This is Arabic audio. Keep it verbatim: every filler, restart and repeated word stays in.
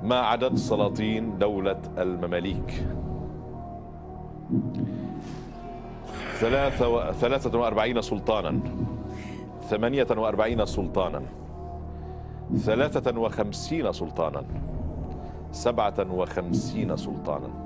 ما عدد سلاطين دولة المماليك؟ ثلاثة و... ثلاثة وأربعين سلطانا، ثمانية وأربعين سلطانا، ثلاثة وخمسين سلطانا، سبعة وخمسين سلطانا.